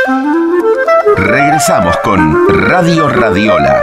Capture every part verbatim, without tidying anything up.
Regresamos con Radio Radiola.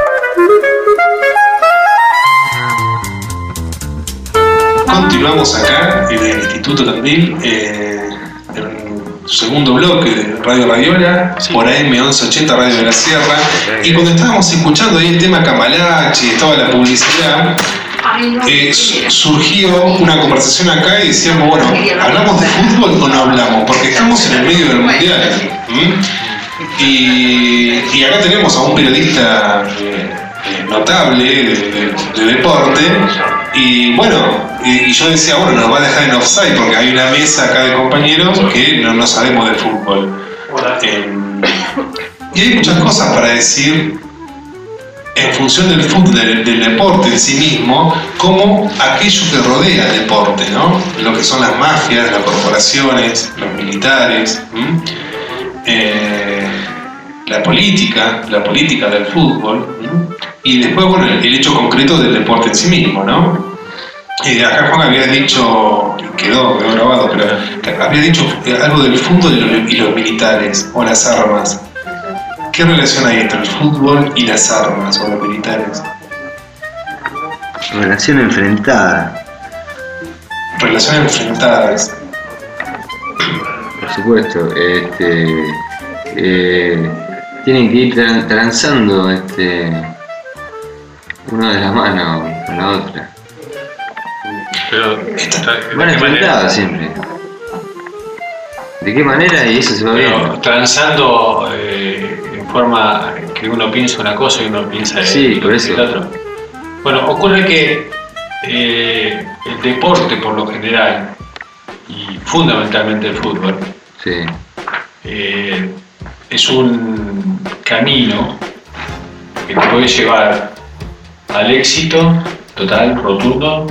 Continuamos acá en el Instituto Tandil, eh, en su segundo bloque de Radio Radiola, sí, por A M once ochenta Radio de la Sierra. Y cuando estábamos escuchando ahí el tema Cambalache y toda la publicidad, eh, surgió una conversación acá y decíamos, bueno, ¿hablamos de fútbol o no hablamos? Porque estamos en el medio del mundial. ¿Mm? Y, y acá tenemos a un periodista eh, eh, notable de, de, de deporte. Y bueno, y, y yo decía, bueno, nos va a dejar en offside porque hay una mesa acá de compañeros que no, no sabemos de fútbol. Eh, y hay muchas cosas para decir en función del fútbol, del, del deporte en sí mismo, como aquello que rodea el deporte, ¿no? Lo que son las mafias, las corporaciones, los militares, eh, la política, la política del fútbol, ¿m? Y después, bueno, el, el hecho concreto del deporte en sí mismo, ¿no? Eh, acá Juan había dicho, quedó, quedó grabado, pero había dicho algo del fútbol y los, y los militares, o las armas. ¿Qué relación hay entre el fútbol y las armas o los militares? Relación enfrentada. Relación enfrentadas. Por supuesto, este, eh, tienen que ir tran- transando este, una de las manos con la otra. Pero van enfrentadas siempre. ¿De qué manera? Y eso se va viendo. Transando eh, en forma que uno piensa una cosa y uno piensa sí, el, por eso. el otro. Bueno, ocurre que eh, el deporte por lo general, y fundamentalmente el fútbol, sí. eh, es un camino que te puede llevar al éxito total, rotundo,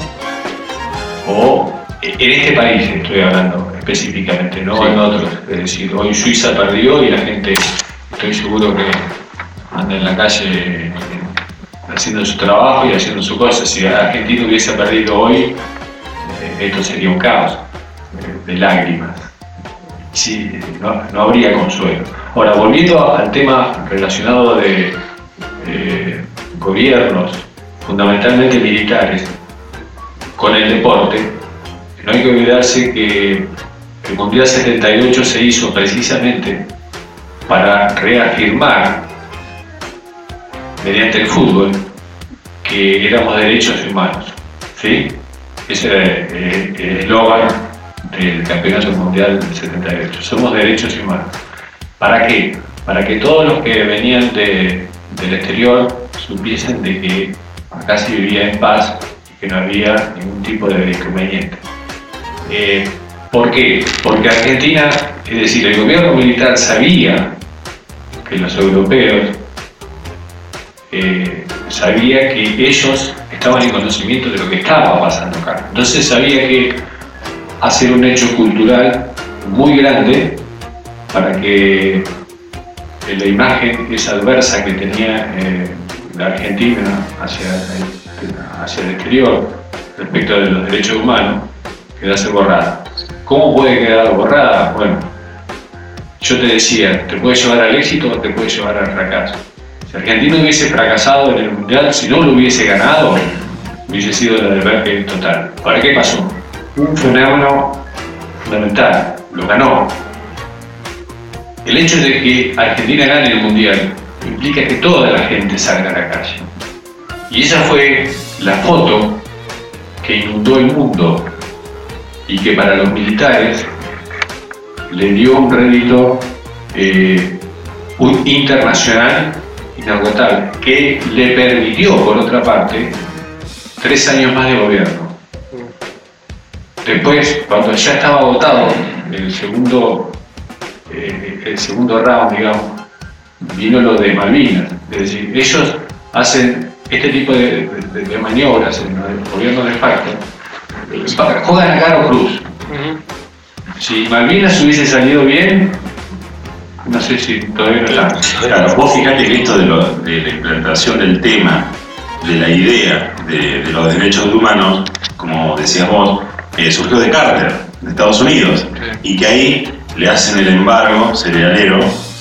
o en este país estoy hablando específicamente, no sí. En otros. Es decir, hoy Suiza perdió y la gente, estoy seguro que anda en la calle haciendo su trabajo y haciendo su cosa. Si Argentina hubiese perdido hoy, eh, esto sería un caos de lágrimas. Sí, no, no habría consuelo. Ahora, volviendo al tema relacionado de eh, gobiernos, fundamentalmente militares, con el deporte, no hay que olvidarse que el Mundial setenta y ocho se hizo precisamente para reafirmar, mediante el fútbol, que éramos derechos humanos, ¿sí? Ese era el eslogan del Campeonato Mundial del setenta y ocho. Somos derechos humanos. ¿Para qué? Para que todos los que venían de, del exterior supiesen de que acá se vivía en paz y que no había ningún tipo de inconveniente. Eh, ¿Por qué? Porque Argentina, es decir, el gobierno militar sabía que los europeos eh, sabía que ellos estaban en conocimiento de lo que estaba pasando acá. Entonces sabía que hacer un hecho cultural muy grande para que la imagen esa adversa que tenía eh, la Argentina hacia el, hacia el exterior respecto de los derechos humanos quedase borrada. ¿Cómo puede quedar borrada? Bueno, yo te decía, te puede llevar al éxito o te puede llevar al fracaso. Si Argentina hubiese fracasado en el Mundial, si no lo hubiese ganado, hubiese sido la deberque total. ¿Para qué pasó? Un fenómeno fundamental, lo ganó. El hecho de que Argentina gane el Mundial implica que toda la gente salga a la calle. Y esa fue la foto que inundó el mundo y que para los militares le dio un rédito eh, un internacional inagotable, que le permitió, por otra parte, tres años más de gobierno. Después, cuando ya estaba votado el segundo, eh, el segundo round, digamos, vino lo de Malvinas. Es decir, ellos hacen este tipo de, de, de maniobras en el gobierno de facto, juegan a Caro Cruz. Uh-huh. Si Malvinas hubiese salido bien, no sé si todavía no está. Claro, vos fijate que esto de, lo, de la implantación del tema, de la idea de, de los derechos humanos, como decías vos, eh, surgió de Carter, de Estados Unidos, y que ahí le hacen el embargo cerealero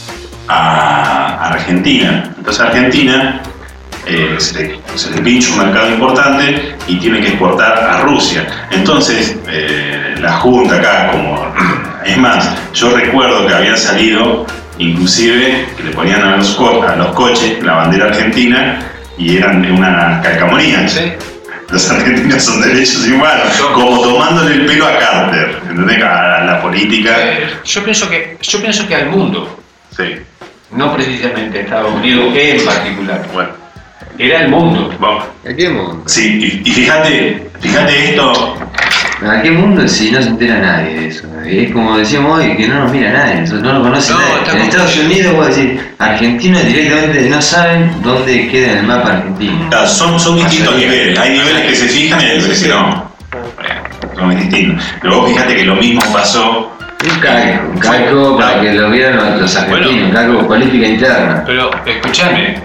a Argentina. Entonces Argentina eh, se, le, se le pincha un mercado importante y tiene que exportar a Rusia. Entonces eh, la Junta acá, como es más, yo recuerdo que habían salido, inclusive que le ponían a los, co a los coches la bandera argentina y eran una calcamonía. ¿Sí? Los argentinos son derechos humanos, como tomándole el pelo a Carter, ¿entendés? A la política. Eh, yo, pienso que, yo pienso que al mundo, Sí. no precisamente a Estados Unidos en particular, Bueno, era el mundo. vamos. ¿A qué mundo? Sí, y, y fíjate, fíjate esto. ¿A qué mundo si no se entera nadie de eso? Es como decíamos hoy, que no nos mira nadie, no lo conoce No, nadie. está En Estados complicado. Unidos, vos decís, argentinos directamente no saben dónde queda en el mapa argentino. Claro, son, son distintos niveles. Hay niveles que se fijan y hay niveles que no. Son distintos. Pero vos fíjate que lo mismo pasó. Un calco, un calco para que lo vieran los, los argentinos, Bueno. un calco política interna. Pero escúchame,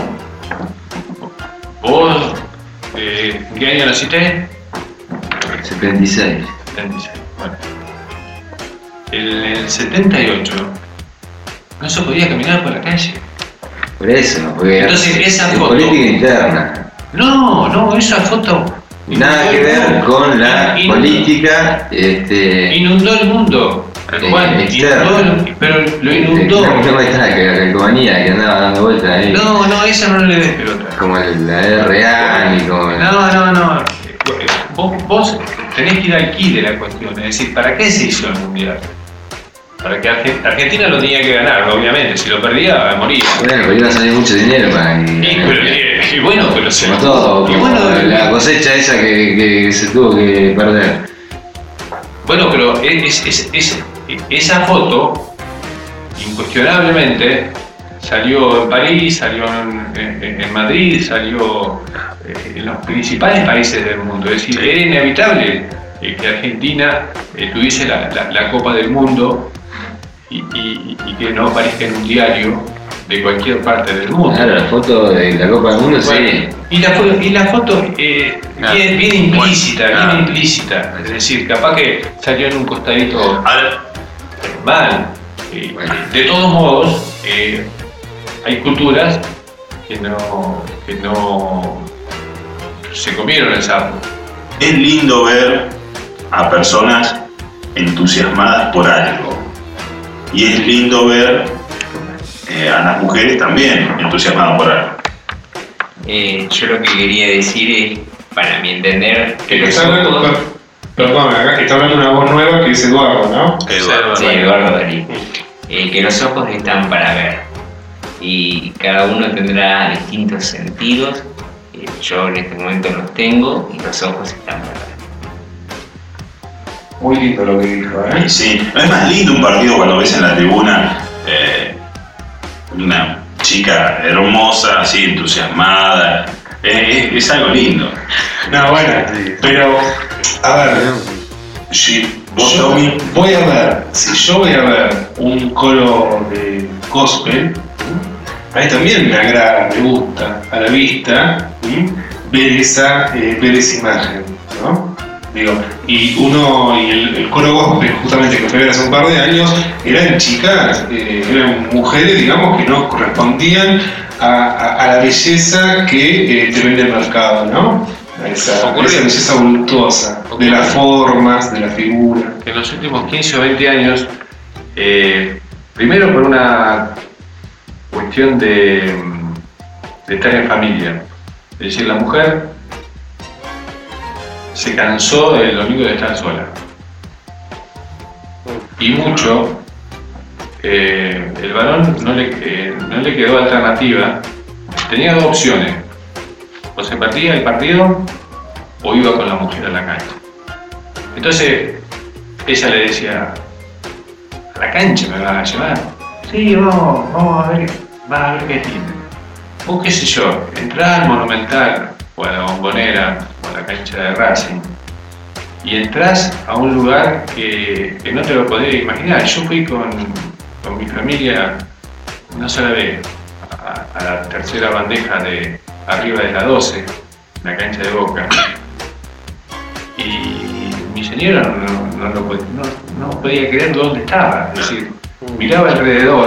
vos, eh, ¿en qué año naciste? setenta y seis. setenta y seis. Bueno, en el setenta y ocho no se podía caminar por la calle. Por eso, porque Entonces, esa es foto- política interna. No, no, esa foto Nada que ver con la Inundó- política este, Inundó el mundo. Eh, Juan, externa. inundó el- pero lo inundó. No, no está que la calcomanía que andaba dando vueltas ahí. No, no, esa no le des pelota. Como el- la R A ni como. No, no, no. Vos, vos tenés que ir al quid de la cuestión. Es decir, ¿para qué se hizo el mundial? Para que Arge- Argentina lo tenía que ganar, obviamente. Si lo perdía, moría. Bueno, pero iba a salir mucho dinero para que. Y, pero, eh, y bueno, pero se. Como todo, y como bueno, la cosecha esa que, que se tuvo que perder. Bueno, pero es, es- es- esa foto, incuestionablemente, salió en París, salió en, en- en Madrid, salió eh, en los principales países del mundo. Es decir, era inevitable eh, que Argentina eh, tuviese la, la- la Copa del Mundo y, y- y que no aparezca en un diario de cualquier parte del mundo. Claro, la foto de la Copa del Mundo, Bueno, sí. y, la, fo- y la foto eh, Ah, bien, bien implícita, bueno, bien ah. implícita. Es decir, capaz que salió en un costadito Ahora, mal. Eh, Bueno. De todos modos, eh, hay culturas que no, que no se comieron el sapo. es lindo ver a personas entusiasmadas por algo. Y es lindo ver eh, a las mujeres también entusiasmadas por algo. Eh, yo lo que quería decir es, para mi entender, que Que los está hablando, ojos... per- perdón, acá que está hablando una voz nueva que es Eduardo, ¿no? Eduardo. Sí, Eduardo Dalí. Eh, que los ojos están para ver. Y cada uno tendrá distintos sentidos. Eh, yo en este momento los tengo y los ojos están para ver. Muy lindo lo que dijo, ¿eh? Y sí, no es más lindo un partido cuando ves en la tribuna eh, una chica hermosa, así entusiasmada. Es, es- es algo lindo. No, bueno, pero, a ver, Sí, vos, yo Tommy, voy a ver, si yo voy a ver un coro de gospel, a mí también me agrada, me gusta a la vista ¿sí? ver esa, eh, ver esa imagen, ¿no? Digo, y uno, y el, el coro gospel justamente que fue hace un par de años, eran chicas, eh, eran mujeres, digamos, que no correspondían a, a- a la belleza que eh, te vende el mercado, ¿no? A esa, a Ocurrió. esa belleza voluptuosa, de las formas, de la figura. Que en los últimos quince o veinte años, eh, primero por una cuestión de, de estar en familia. Es decir, la mujer se cansó el domingo de estar sola. Y mucho, eh, el varón no le, eh, no le quedó alternativa. Tenía dos opciones. O se perdía el partido o iba con la mujer a la cancha. Entonces, ella le decía, ¿a la cancha me van a llevar? Sí, vamos, vamos a ver, vas a ver qué tiene. O qué sé yo, entrás al Monumental, o a la Bombonera, o a la cancha de Racing, y entras a un lugar que, que no te lo podías imaginar. Yo fui con, con mi familia una sola vez a, a la tercera bandeja de arriba de la doce, la cancha de Boca. Y mi señora no, no, lo pod- no- no podía creer dónde estaba. Es decir, miraba alrededor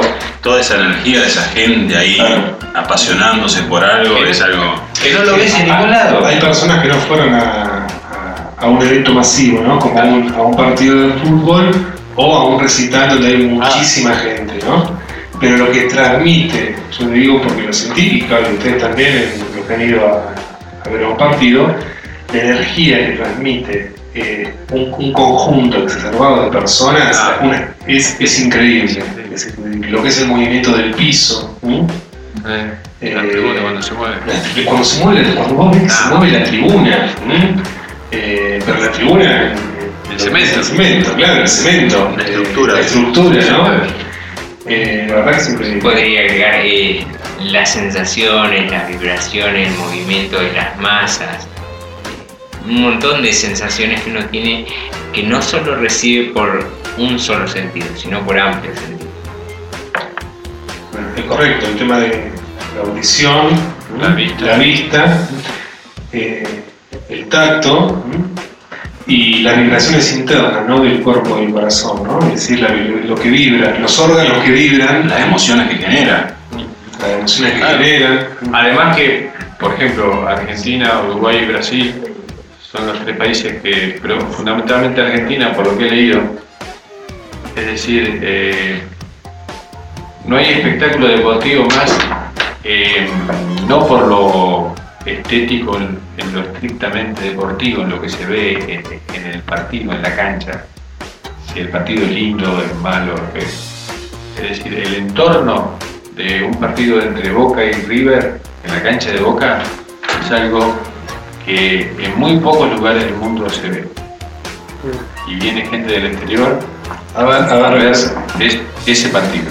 toda esa energía de esa gente ahí Claro. apasionándose por algo es algo. Que no lo ves en ningún lado. Hay personas que no fueron a, a, a un evento masivo, ¿no? Como a un, a un partido de fútbol o a un recital donde hay muchísima gente, ¿no? Pero lo que transmite, yo te digo porque lo sentí, y claro, ustedes también, en los que han ido a, a ver un partido, la energía que transmite eh, un, un conjunto exacerbado de personas Ah. una- es, es increíble. Es increíble. Lo que es el movimiento del piso, ¿no? Eh, Eh, la tribuna cuando se mueve. La- Cuando se mueve, cuando vos ves que se mueve la tribuna, ¿m? Eh, pero la tribuna, El cemento. el cemento, claro, el cemento, La estructura. la estructura, ¿no? Eh, la verdad que es increíble. Podría agregar eh, las sensaciones, las vibraciones, el movimiento de las masas, un montón de sensaciones que uno tiene que no solo recibe por un solo sentido, sino por amplios sentidos. Bueno, es correcto, el tema de la audición, La vista. la vista, eh, el tacto, ¿m? Y las vibraciones internas, ¿no? Del cuerpo y del corazón, ¿no? Es decir, la- lo que vibra, los órganos que vibran, Las emociones que genera. las emociones que Claro. generan. Además que, por ejemplo, Argentina, Uruguay y Brasil son los tres países que, pero fundamentalmente Argentina, por lo que he leído, es decir, eh, no hay espectáculo deportivo más, eh, no por lo estético, en, en lo estrictamente deportivo, en lo que se ve en, en el partido, en la cancha, si el partido es lindo, es malo, es, es decir, el entorno de un partido entre Boca y River en la cancha de Boca es algo que en muy pocos lugares del mundo se ve. Y viene gente del exterior A ver, a a ver, ver es, es- ese partido.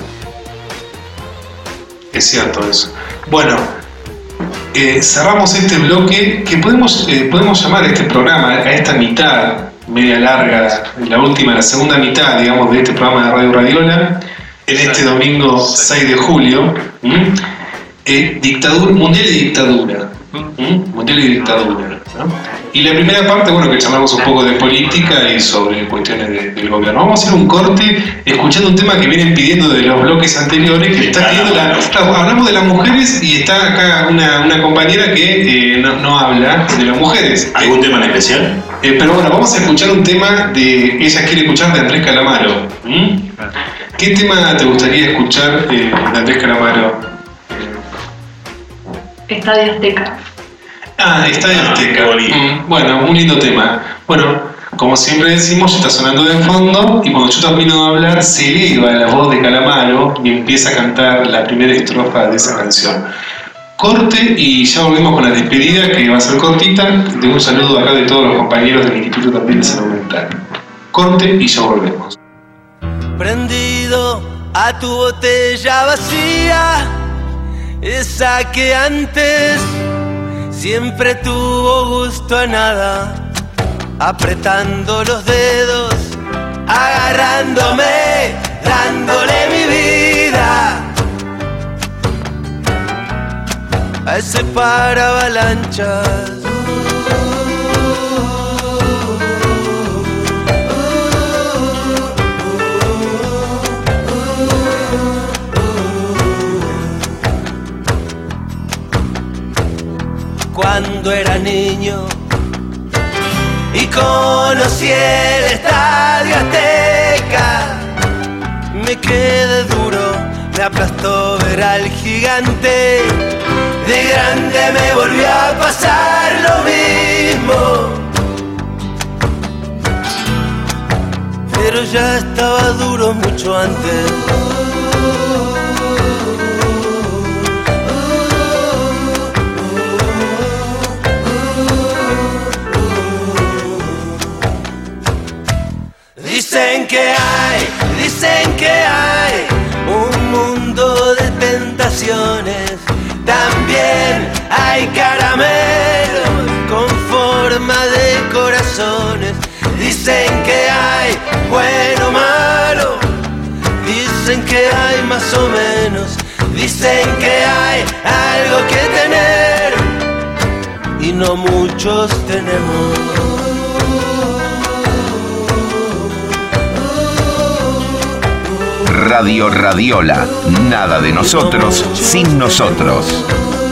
es cierto eso. Bueno, eh, cerramos este bloque que podemos, eh, podemos llamar a este programa, a esta mitad media larga, la última, la segunda mitad, digamos, de este programa de Radio Radiola, en este domingo seis de julio, ¿m? Eh, dictadura, mundial y dictadura. ¿m? Mundial y dictadura. ¿no? Y la primera parte, bueno, que charlamos un poco de política y sobre cuestiones de- del gobierno. Vamos a hacer un corte escuchando un tema que vienen pidiendo de los bloques anteriores, que está pidiendo la, claro, hablamos de las mujeres y está acá una, una compañera que eh, no, no habla de las mujeres. ¿Algún tema en especial? Eh, pero bueno, vamos a escuchar un tema de ella quiere escuchar de Andrés Calamaro. ¿m? ¿Qué tema te gustaría escuchar eh, de Andrés Calamaro? Estadio Azteca. Ah, Estadio Ah, Azteca. qué bonito. Mm, bueno, un lindo tema. Bueno, como siempre decimos, está sonando de fondo y cuando yo termino de hablar se eleva la voz de Calamaro y empieza a cantar la primera estrofa de esa canción. Corte y ya volvemos con la despedida que va a ser cortita. De un saludo acá de todos los compañeros del Instituto también de Salud Mental. Corte y ya volvemos. Prendido a tu botella vacía, esa que antes siempre tuvo gusto a nada, apretando los dedos, agarrándome, dándole mi vida a ese paravalanchas. Cuando era niño y conocí el Estadio Azteca, me quedé duro, me aplastó ver al gigante. De grande me volvió a pasar lo mismo, pero ya estaba duro mucho antes. Dicen que hay, dicen que hay un mundo de tentaciones. También hay caramelos con forma de corazones. Dicen que hay bueno o malo. Dicen que hay más o menos. Dicen que hay algo que tener y no muchos tenemos. Radio Radiola. Nada de nosotros sin nosotros.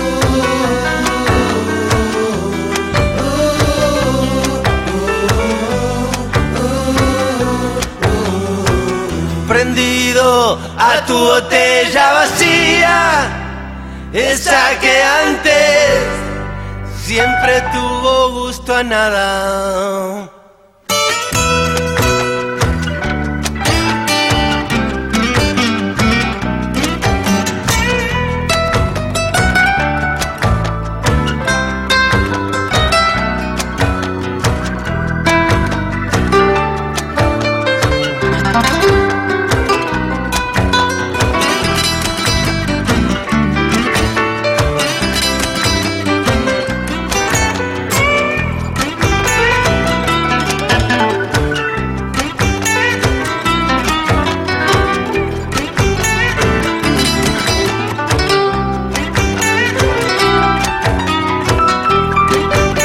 Prendido a tu botella vacía, esa que antes siempre tuvo gusto a nada.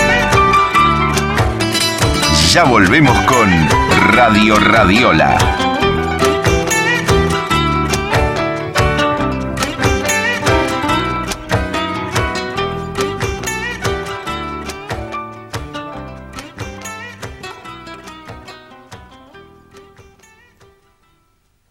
Ya volvemos con Radio Radiola.